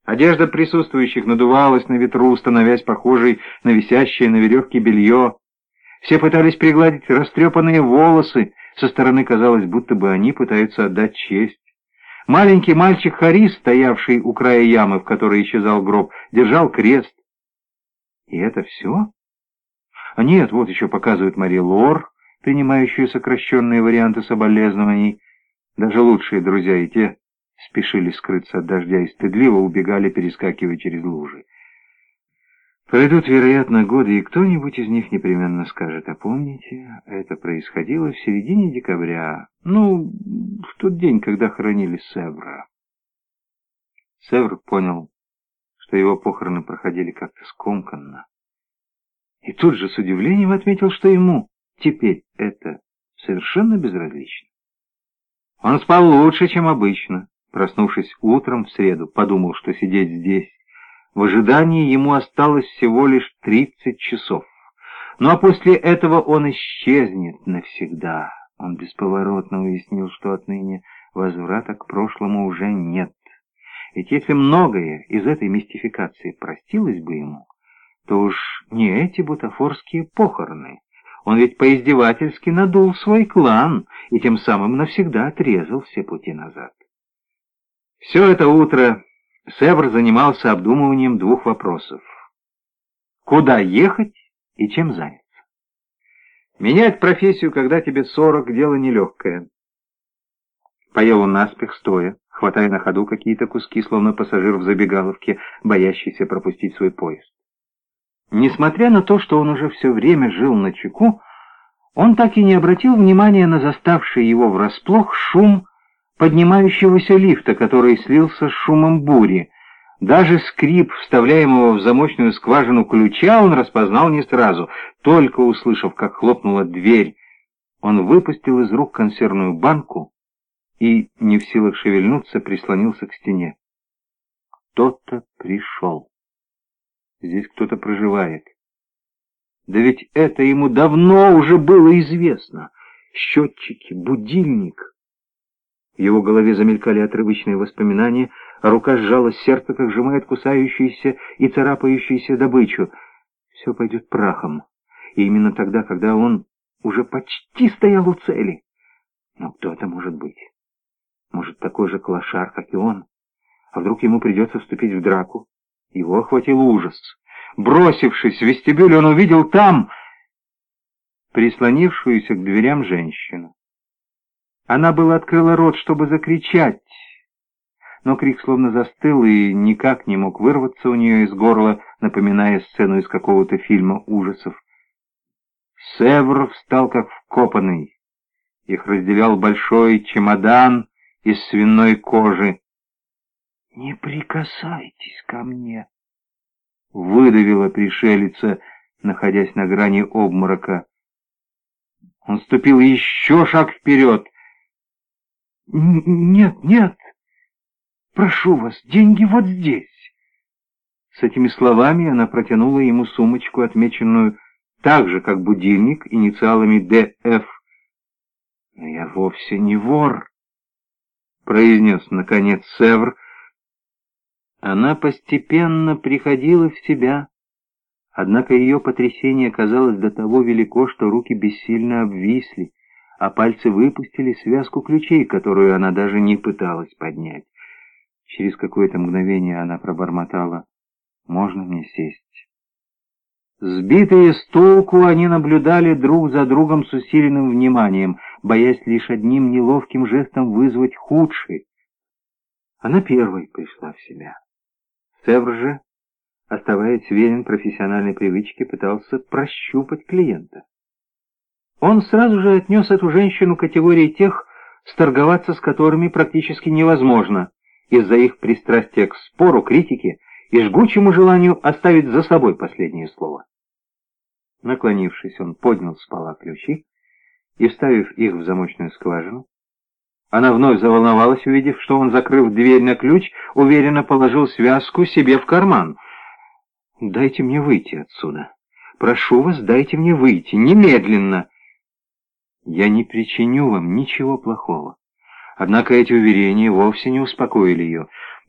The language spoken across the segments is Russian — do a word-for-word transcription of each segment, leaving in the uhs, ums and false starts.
Одежда присутствующих надувалась на ветру, становясь похожей на висящее на веревке белье. Все пытались пригладить растрепанные волосы, со стороны казалось, будто бы они пытаются отдать честь. Маленький мальчик Харис, стоявший у края ямы, в которой исчезал гроб, держал крест. И это все? А нет, вот еще показывают Мари Лор, принимающую сокращенные варианты соболезнований. Даже лучшие друзья и те спешили скрыться от дождя и стыдливо убегали, перескакивая через лужи. Пройдут, вероятно, годы, и кто-нибудь из них непременно скажет: а помните, это происходило в середине декабря, ну, в тот день, когда хоронили Севра. Севр понял, что его похороны проходили как-то скомканно, и тут же с удивлением отметил, что ему теперь это совершенно безразлично. Он спал лучше, чем обычно. Проснувшись утром в среду, подумал, что сидеть здесь в ожидании ему осталось всего лишь тридцать часов. Ну а после этого он исчезнет навсегда. Он бесповоротно уяснил, что отныне возврата к прошлому уже нет. Ведь если многое из этой мистификации простилось бы ему, то уж не эти бутафорские похороны. Он ведь поиздевательски надул свой клан и тем самым навсегда отрезал все пути назад. Все это утро Севр занимался обдумыванием двух вопросов: куда ехать и чем заняться. Менять профессию, когда тебе сорок, дело нелегкое. Поел он наспех, стоя, хватая на ходу какие-то куски, словно пассажир в забегаловке, боящийся пропустить свой поезд. Несмотря на то, что он уже все время жил начеку, он так и не обратил внимания на заставший его врасплох шум поднимающегося лифта, который слился с шумом бури. Даже скрип вставляемого в замочную скважину ключа он распознал не сразу. Только услышав, как хлопнула дверь, он выпустил из рук консервную банку и, не в силах шевельнуться, прислонился к стене. Кто-то пришел. Здесь кто-то проживает. Да ведь это ему давно уже было известно. Счетчики, будильник. В его голове замелькали отрывочные воспоминания, а рука сжала сердце, как сжимает кусающуюся и царапающуюся добычу. Все пойдет прахом. И именно тогда, когда он уже почти стоял у цели. Но кто это может быть? Может, такой же клошар, как и он? А вдруг ему придется вступить в драку? Его охватил ужас. Бросившись в вестибюль, он увидел там прислонившуюся к дверям женщину. Она была открыла рот, чтобы закричать, но крик словно застыл и никак не мог вырваться у нее из горла, напоминая сцену из какого-то фильма ужасов. Севр встал как вкопанный. Их разделял большой чемодан из свиной кожи. «Не прикасайтесь ко мне!» — выдавила пришелица, находясь на грани обморока. Он ступил еще шаг вперед. «Нет, нет, прошу вас, деньги вот здесь!» С этими словами она протянула ему сумочку, отмеченную так же, как будильник, инициалами Д Ф. «Но я вовсе не вор», — произнес, наконец, Севр. Она постепенно приходила в себя, однако ее потрясение казалось до того велико, что руки бессильно обвисли, а пальцы выпустили связку ключей, которую она даже не пыталась поднять. Через какое-то мгновение она пробормотала: «Можно мне сесть?» Сбитые с толку, они наблюдали друг за другом с усиленным вниманием, боясь лишь одним неловким жестом вызвать худший. Она первой пришла в себя. Севр же, оставаясь верен профессиональной привычке, пытался прощупать клиента. Он сразу же отнес эту женщину к категории тех, сторговаться с которыми практически невозможно, из-за их пристрастия к спору, критике и жгучему желанию оставить за собой последнее слово. Наклонившись, он поднял с пола ключи и, вставив их в замочную скважину, она вновь заволновалась, увидев, что он, закрыв дверь на ключ, уверенно положил связку себе в карман. «Дайте мне выйти отсюда. Прошу вас, дайте мне выйти. Немедленно!» «Я не причиню вам ничего плохого». Однако эти уверения вовсе не успокоили ее.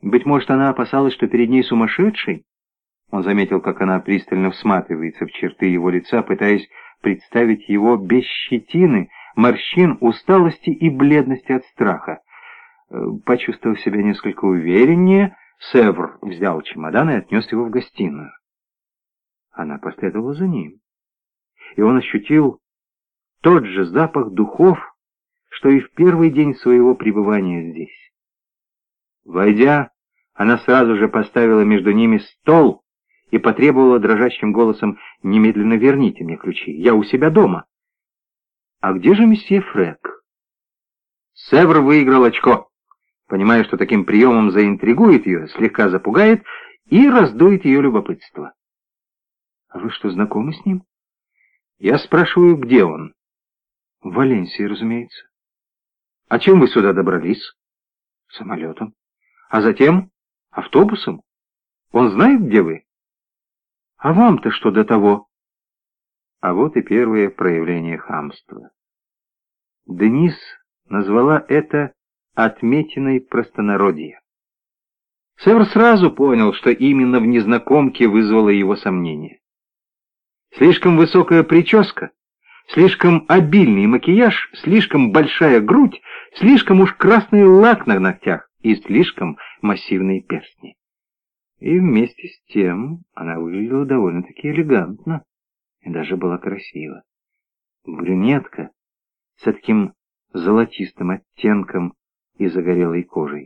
Быть может, она опасалась, что перед ней сумасшедший? Он заметил, как она пристально всматривается в черты его лица, пытаясь представить его без щетины, морщин, усталости и бледности от страха. Почувствовав себя несколько увереннее, Севр взял чемодан и отнес его в гостиную. Она последовала за ним, и он ощутил тот же запах духов, что и в первый день своего пребывания здесь. Войдя, она сразу же поставила между ними стол и потребовала дрожащим голосом: «Немедленно верните мне ключи, я у себя дома». «А где же месье Фрек?» Севр выиграл очко, понимая, что таким приемом заинтригует ее, слегка запугает и раздует ее любопытство. «А вы что, знакомы с ним?» «Я спрашиваю, где он?» «В Валенсии, разумеется». «А чем вы сюда добрались?» «Самолетом». «А затем автобусом? Он знает, где вы?» «А вам-то что до того?» А вот и первое проявление хамства. Денис назвала это отметиной простонародья. Севр сразу понял, что именно в незнакомке вызвало его сомнение. Слишком высокая прическа, слишком обильный макияж, слишком большая грудь, слишком уж красный лак на ногтях и слишком массивные перстни. И вместе с тем она выглядела довольно-таки элегантно и даже была красива. Брюнетка с таким золотистым оттенком и загорелой кожей.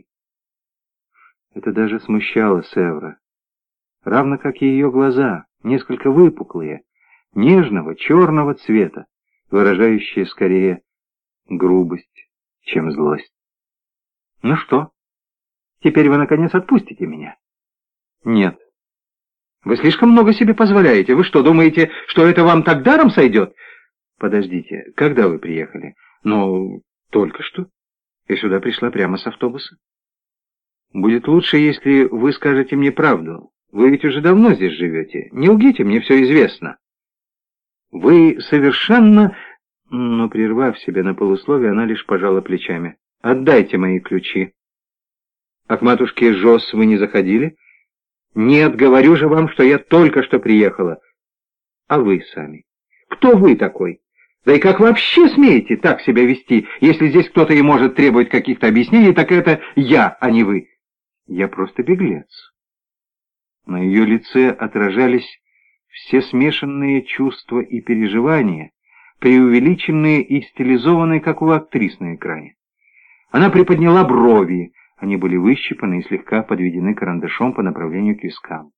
Это даже смущало Севра, равно как и ее глаза, несколько выпуклые, нежного черного цвета, выражающие скорее грубость, чем злость. «Ну что, теперь вы, наконец, отпустите меня?» «Нет. Вы слишком много себе позволяете. Вы что, думаете, что это вам так даром сойдет?» «Подождите, когда вы приехали?» «Ну, только что. Я сюда пришла прямо с автобуса». «Будет лучше, если вы скажете мне правду. Вы ведь уже давно здесь живете. Не лгите, мне все известно». «Вы совершенно...» Но, прервав себя на полусловие, она лишь пожала плечами. «Отдайте мои ключи». «А к матушке Жос вы не заходили?» «Нет, говорю же вам, что я только что приехала». «А вы сами? Кто вы такой? Да и как вообще смеете так себя вести? Если здесь кто-то и может требовать каких-то объяснений, так это я, а не вы». «Я просто беглец». На ее лице отражались все смешанные чувства и переживания, преувеличенные и стилизованные, как у актрис на экране. Она приподняла брови, они были выщипаны и слегка подведены карандашом по направлению к вискам.